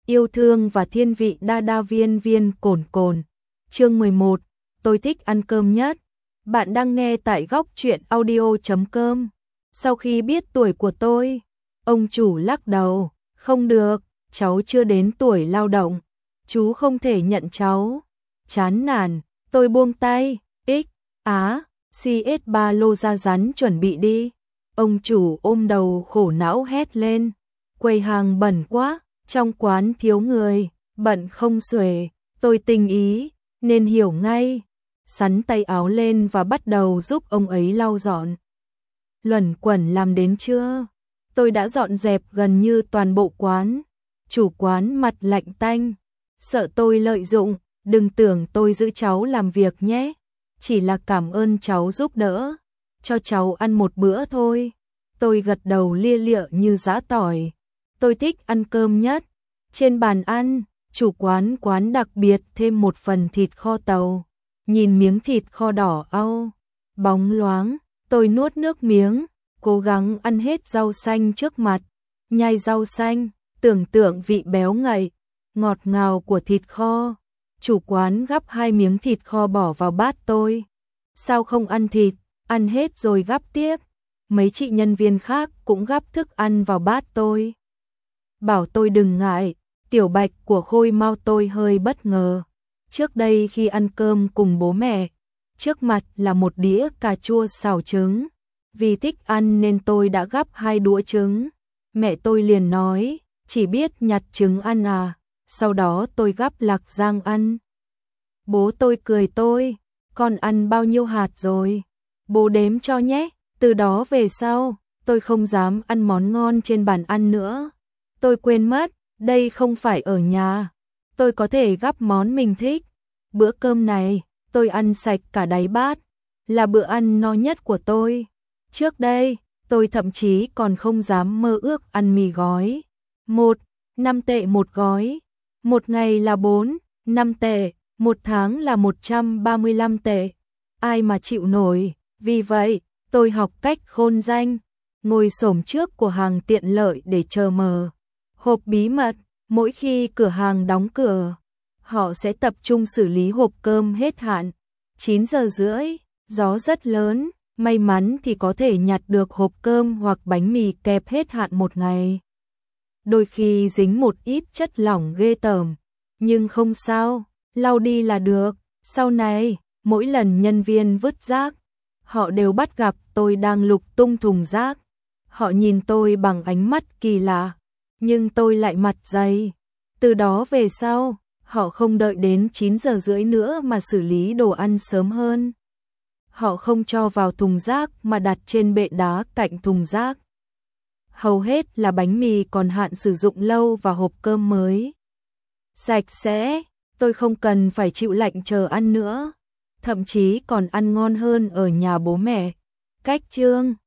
Yêu thương và thiên vị đa đa viên viên cồn cồn. Chương 11, tôi thích ăn cơm nhất. Bạn đang nghe tại góc truyện audio.com. Sau khi biết tuổi của tôi, ông chủ lắc đầu, không được, cháu chưa đến tuổi lao động, chú không thể nhận cháu. Chán nản, tôi buông tay, CS3 lô ra rắn chuẩn bị đi. Ông chủ ôm đầu khổ não hét lên, quầy hàng bẩn quá, trong quán thiếu người, bận không xuể, tôi tình ý, nên hiểu ngay. Sắn tay áo lên và bắt đầu giúp ông ấy lau dọn. Luẩn quẩn làm đến trưa, tôi đã dọn dẹp gần như toàn bộ quán. Chủ quán mặt lạnh tanh, sợ tôi lợi dụng, đừng tưởng tôi giữ cháu làm việc nhé. Chỉ là cảm ơn cháu giúp đỡ, cho cháu ăn một bữa thôi. Tôi gật đầu lia lịa như giã tỏi. Tôi thích ăn cơm nhất. Trên bàn ăn, chủ quán đặc biệt thêm một phần thịt kho tàu. Nhìn miếng thịt kho đỏ au, bóng loáng, tôi nuốt nước miếng, cố gắng ăn hết rau xanh trước mặt. Nhai rau xanh, tưởng tượng vị béo ngậy, ngọt ngào của thịt kho. Chủ quán gắp 2 miếng thịt kho bỏ vào bát tôi. Sao không ăn thịt, ăn hết rồi gắp tiếp. Mấy chị nhân viên khác cũng gắp thức ăn vào bát tôi. Bảo tôi đừng ngại, tiểu bạch của Khôi Mau tôi hơi bất ngờ. Trước đây khi ăn cơm cùng bố mẹ, trước mặt là một đĩa cà chua xào trứng. Vì thích ăn nên tôi đã gắp 2 đũa trứng. Mẹ tôi liền nói, chỉ biết nhặt trứng ăn à. Sau đó tôi gắp lạc rang ăn. Bố tôi cười tôi, con ăn bao nhiêu hạt rồi? Bố đếm cho nhé. Từ đó về sau, tôi không dám ăn món ngon trên bàn ăn nữa. Tôi quên mất, đây không phải ở nhà. Tôi có thể gắp món mình thích. Bữa cơm này, tôi ăn sạch cả đáy bát. Là bữa ăn no nhất của tôi. Trước đây, tôi thậm chí còn không dám mơ ước ăn mì gói. 5 tệ một gói. Một ngày là 5 tệ. Một tháng là 135 tệ. Ai mà chịu nổi. Vì vậy, tôi học cách khôn danh. Ngồi xổm trước của hàng tiện lợi để chờ mở hộp bí mật. Mỗi khi cửa hàng đóng cửa, họ sẽ tập trung xử lý hộp cơm hết hạn. 9 giờ rưỡi, gió rất lớn, may mắn thì có thể nhặt được hộp cơm hoặc bánh mì kẹp hết hạn một ngày. Đôi khi dính một ít chất lỏng ghê tởm, nhưng không sao, lau đi là được. Sau này, mỗi lần nhân viên vứt rác, họ đều bắt gặp tôi đang lục tung thùng rác. Họ nhìn tôi bằng ánh mắt kỳ lạ, nhưng tôi lại mặt dày. Từ đó về sau, họ không đợi đến 9 giờ rưỡi nữa mà xử lý đồ ăn sớm hơn. Họ không cho vào thùng rác mà đặt trên bệ đá cạnh thùng rác. Hầu hết là bánh mì còn hạn sử dụng lâu và hộp cơm mới. Sạch sẽ, tôi không cần phải chịu lạnh chờ ăn nữa. Thậm chí còn ăn ngon hơn ở nhà bố mẹ. Cách chương